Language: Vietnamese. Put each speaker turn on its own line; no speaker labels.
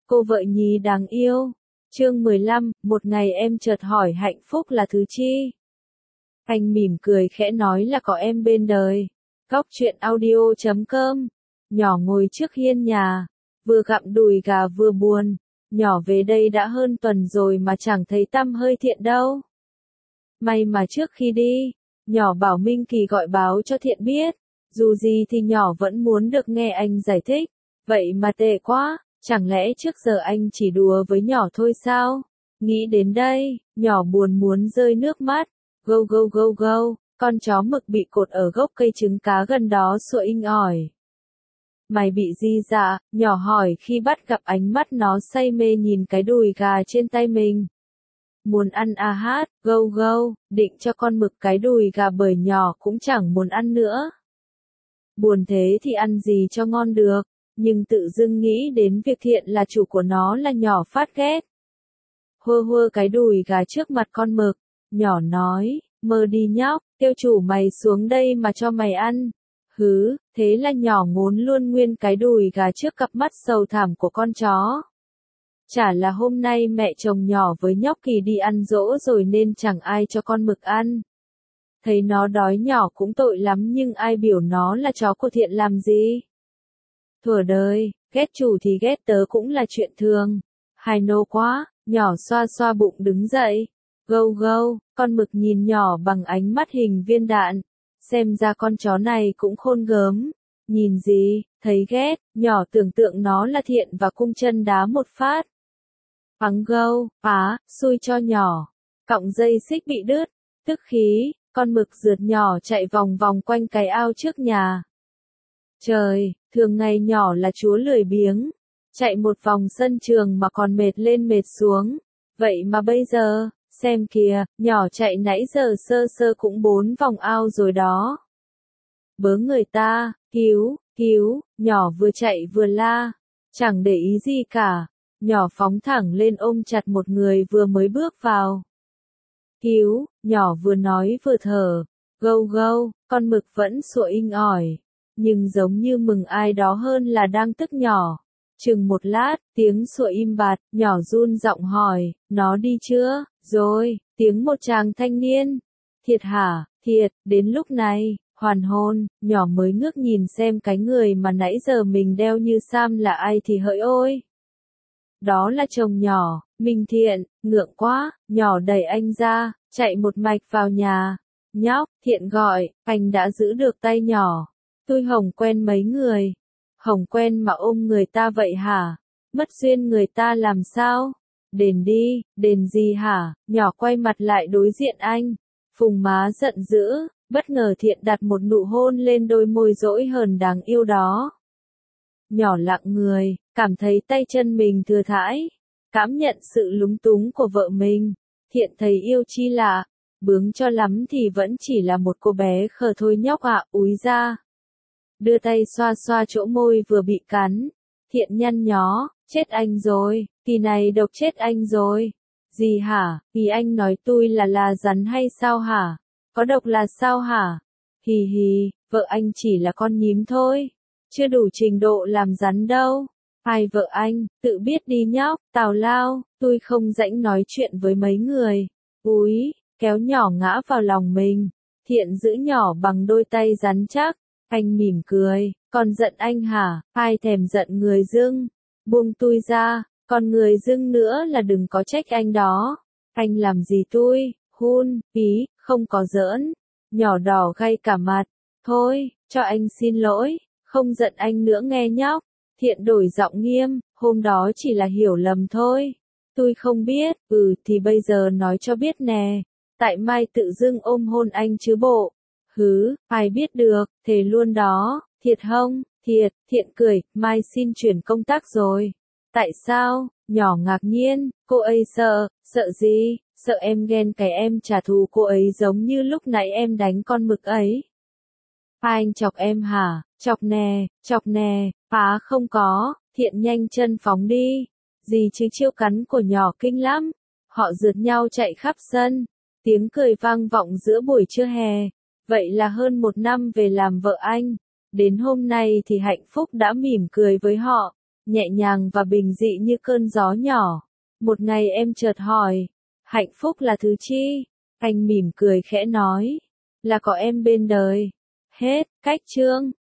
Cô vợ nhí đáng yêu. Chương 15, một ngày em chợt hỏi hạnh phúc là thứ chi? Anh mỉm cười khẽ nói là có em bên đời. Góc truyện audio.com. Nhỏ ngồi trước hiên nhà, vừa gặm đùi gà vừa buồn. Nhỏ về đây đã hơn tuần rồi mà chẳng thấy tăm hơi Thiện đâu. May mà trước khi đi, nhỏ bảo Minh Kỳ gọi báo cho Thiện biết. Dù gì thì nhỏ vẫn muốn được nghe anh giải thích. Vậy mà tệ quá, chẳng lẽ trước giờ anh chỉ đùa với nhỏ thôi sao? Nghĩ đến đây, nhỏ buồn muốn rơi nước mắt. Gâu gâu gâu gâu, con chó mực bị cột ở gốc cây trứng cá gần đó sủa inh ỏi. Mày bị gì dạ? Nhỏ hỏi khi bắt gặp ánh mắt nó say mê nhìn cái đùi gà trên tay mình. Muốn ăn à hát, gâu gâu, định cho con mực cái đùi gà bởi nhỏ cũng chẳng muốn ăn nữa. Buồn thế thì ăn gì cho ngon được, nhưng tự dưng nghĩ đến việc Thiện là chủ của nó là nhỏ phát ghét. Hơ hơ cái đùi gà trước mặt con mực, nhỏ nói, mơ đi nhóc, kêu chủ mày xuống đây mà cho mày ăn. Hứ, thế là nhỏ ngốn luôn nguyên cái đùi gà trước cặp mắt sầu thảm của con chó. Chả là hôm nay mẹ chồng nhỏ với nhóc Kỳ đi ăn dỗ rồi nên chẳng ai cho con mực ăn. Thấy nó đói nhỏ cũng tội lắm nhưng ai biểu nó là chó của Thiện làm gì. Thuở đời, ghét chủ thì ghét tớ cũng là chuyện thường. Hài nô quá, nhỏ xoa xoa bụng đứng dậy. Gâu gâu, con mực nhìn nhỏ bằng ánh mắt hình viên đạn. Xem ra con chó này cũng khôn gớm. Nhìn gì, thấy ghét, nhỏ tưởng tượng nó là Thiện và cung chân đá một phát. Phắng gâu, xui cho nhỏ. Cọng dây xích bị đứt, tức khí, con mực rượt nhỏ chạy vòng vòng quanh cái ao trước nhà. Trời, thường ngày nhỏ là chúa lười biếng. Chạy một vòng sân trường mà còn mệt lên mệt xuống. Vậy mà bây giờ, xem kìa, nhỏ chạy nãy giờ sơ sơ cũng 4 vòng ao rồi đó. Bớ người ta, cứu, cứu, nhỏ vừa chạy vừa la. Chẳng để ý gì cả. Nhỏ phóng thẳng lên ôm chặt một người vừa mới bước vào. Cứu, nhỏ vừa nói vừa thở. Gâu gâu, con mực vẫn sủa inh ỏi. Nhưng giống như mừng ai đó hơn là đang tức nhỏ. Chừng một lát, tiếng sủa im bặt, nhỏ run giọng hỏi, nó đi chưa? Rồi, tiếng một chàng thanh niên. Thiệt hả? Thiệt, đến lúc này, hoàn hồn, nhỏ mới ngước nhìn xem cái người mà nãy giờ mình đeo như Sam là ai thì hỡi ôi. Đó là chồng nhỏ, Minh Thiện, ngượng quá, nhỏ đẩy anh ra, chạy một mạch vào nhà. Nhóc, Thiện gọi, anh đã giữ được tay nhỏ. Tôi Hồng quen mấy người. Hồng quen mà ôm người ta vậy hả? Mất duyên người ta làm sao? Đền đi, đền gì hả? Nhỏ quay mặt lại đối diện anh. Phùng má giận dữ, bất ngờ Thiện đặt một nụ hôn lên đôi môi dỗi hờn đáng yêu đó. Nhỏ lặng người, cảm thấy tay chân mình thừa thãi. Cảm nhận sự lúng túng của vợ mình. Thiện thấy yêu chi lạ. Bướng cho lắm thì vẫn chỉ là một cô bé khờ thôi nhóc ạ, úi ra. Đưa tay xoa xoa chỗ môi vừa bị cắn. Thiện nhăn nhó, chết anh rồi, kỳ này độc chết anh rồi. Gì hả, vì anh nói tôi là rắn hay sao hả? Có độc là sao hả? Hì hì, vợ anh chỉ là con nhím thôi. Chưa đủ trình độ làm rắn đâu. Ai vợ anh, tự biết đi nhóc, tào lao, tôi không rãnh nói chuyện với mấy người. Úi, kéo nhỏ ngã vào lòng mình. Thiện giữ nhỏ bằng đôi tay rắn chắc. Anh mỉm cười, còn giận anh hả? Ai thèm giận người dưng? Buông tôi ra, còn người dưng nữa là đừng có trách anh đó. Anh làm gì tôi? Hun, ý, không có giỡn. Nhỏ đỏ gay cả mặt. Thôi, cho anh xin lỗi, không giận anh nữa nghe nhóc. Thiện đổi giọng nghiêm, hôm đó chỉ là hiểu lầm thôi. Tôi không biết, thì bây giờ nói cho biết nè. Tại Mai tự dưng ôm hôn anh chứ bộ. Hứ, ai biết được, thề luôn đó, thiệt không? Thiệt, Thiện cười, Mai xin chuyển công tác rồi. Tại sao? Nhỏ ngạc nhiên, cô ấy sợ gì? Sợ em ghen cái em trả thù cô ấy giống như lúc nãy em đánh con mực ấy. Anh chọc em hả? Chọc nè, phá không có, Thiện nhanh chân phóng đi. Gì chứ chiêu cắn của nhỏ kinh lắm. Họ rượt nhau chạy khắp sân. Tiếng cười vang vọng giữa buổi trưa hè. Vậy là hơn 1 năm về làm vợ anh. Đến hôm nay thì hạnh phúc đã mỉm cười với họ. nhẹ nhàng và bình dị như cơn gió nhỏ. Một ngày em chợt hỏi, hạnh phúc là thứ chi? Anh mỉm cười khẽ nói, là có em bên đời. Hết, cách chương.